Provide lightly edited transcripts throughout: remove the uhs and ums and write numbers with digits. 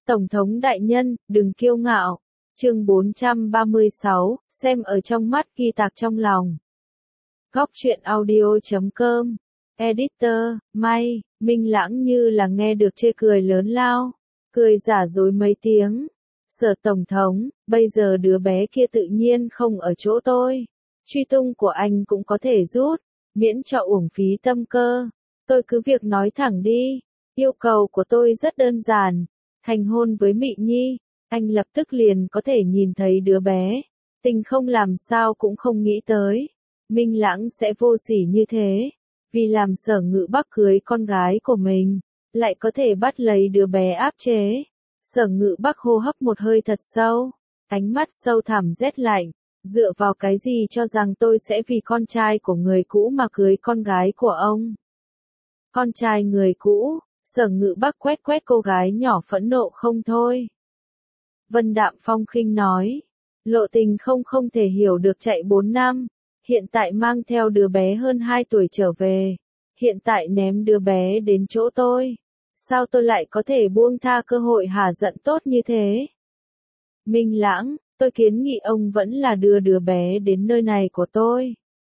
Tổng thống đại nhân, đừng kiêu ngạo. Chương 436, xem ở trong mắt ghi tạc trong lòng. Góc truyện audio.com. Editor, May, Minh Lãng như là nghe được chê cười lớn lao. Cười giả dối mấy tiếng. Sở Tổng thống, bây giờ đứa bé kia tự nhiên không ở chỗ tôi. Truy tung của anh cũng có thể rút, miễn cho uổng phí tâm cơ. Tôi cứ việc nói thẳng đi. Yêu cầu của tôi rất đơn giản. Thành hôn với Mị Nhi, anh lập tức liền có thể nhìn thấy đứa bé. Tình không làm sao cũng không nghĩ tới. Minh Lãng sẽ vô sỉ như thế. Vì làm Sở Ngự Bắc cưới con gái của mình, lại có thể bắt lấy đứa bé áp chế. Sở Ngự Bắc hô hấp một hơi thật sâu, ánh mắt sâu thẳm rét lạnh. Dựa vào cái gì cho rằng tôi sẽ vì con trai của người cũ mà cưới con gái của ông? Con trai người cũ? Sở Ngự Bắc quét quét cô gái nhỏ phẫn nộ không thôi. Vân Đạm Phong khinh nói, Lộ Tình không thể hiểu được chạy 4 năm, hiện tại mang theo đứa bé hơn 2 tuổi trở về, hiện tại ném đứa bé đến chỗ tôi. Sao tôi lại có thể buông tha cơ hội hả giận tốt như thế? Minh Lãng, tôi kiến nghị ông vẫn là đưa đứa bé đến nơi này của tôi.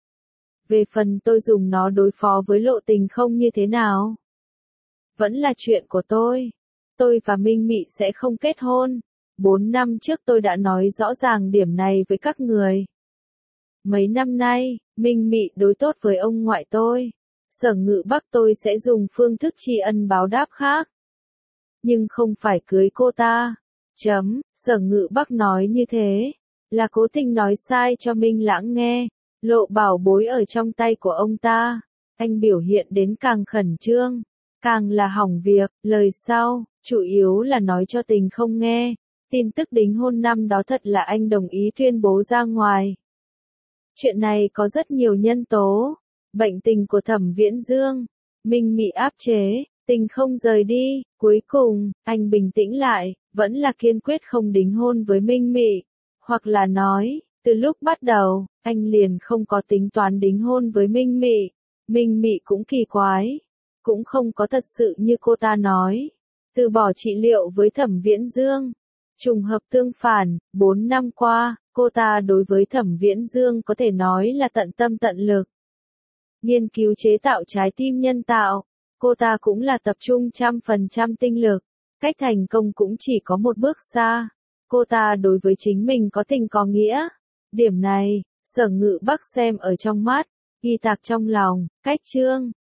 Về phần tôi dùng nó đối phó với Lộ Tình không như thế nào? Vẫn là chuyện của tôi. Tôi và Minh Mị sẽ không kết hôn. 4 năm trước tôi đã nói rõ ràng điểm này với các người. Mấy năm nay, Minh Mị đối tốt với ông ngoại tôi. Sở Ngự Bắc tôi sẽ dùng phương thức tri ân báo đáp khác. Nhưng không phải cưới cô ta. Sở Ngự Bắc nói như thế, là cố tình nói sai cho Minh Lãng nghe. Lộ bảo bối ở trong tay của ông ta. Anh biểu hiện đến càng khẩn trương. Càng là hỏng việc, lời sau, chủ yếu là nói cho Tình không nghe. Tin tức đính hôn năm đó thật là anh đồng ý tuyên bố ra ngoài. Chuyện này có rất nhiều nhân tố. Bệnh tình của Thẩm Viễn Dương, Minh Mị áp chế, Tình không rời đi. Cuối cùng, anh bình tĩnh lại, vẫn là kiên quyết không đính hôn với Minh Mị. Hoặc là nói, từ lúc bắt đầu, anh liền không có tính toán đính hôn với Minh Mị. Minh Mị cũng kỳ quái. Cũng không có thật sự như cô ta nói. Từ bỏ trị liệu với Thẩm Viễn Dương. Trùng hợp tương phản, 4 năm qua, cô ta đối với Thẩm Viễn Dương có thể nói là tận tâm tận lực. Nghiên cứu chế tạo trái tim nhân tạo, cô ta cũng là tập trung 100% tinh lực. Cách thành công cũng chỉ có một bước xa. Cô ta đối với chính mình có tình có nghĩa. Điểm này, Sở Ngự Bắc xem ở trong mắt, ghi tạc trong lòng. Cách chương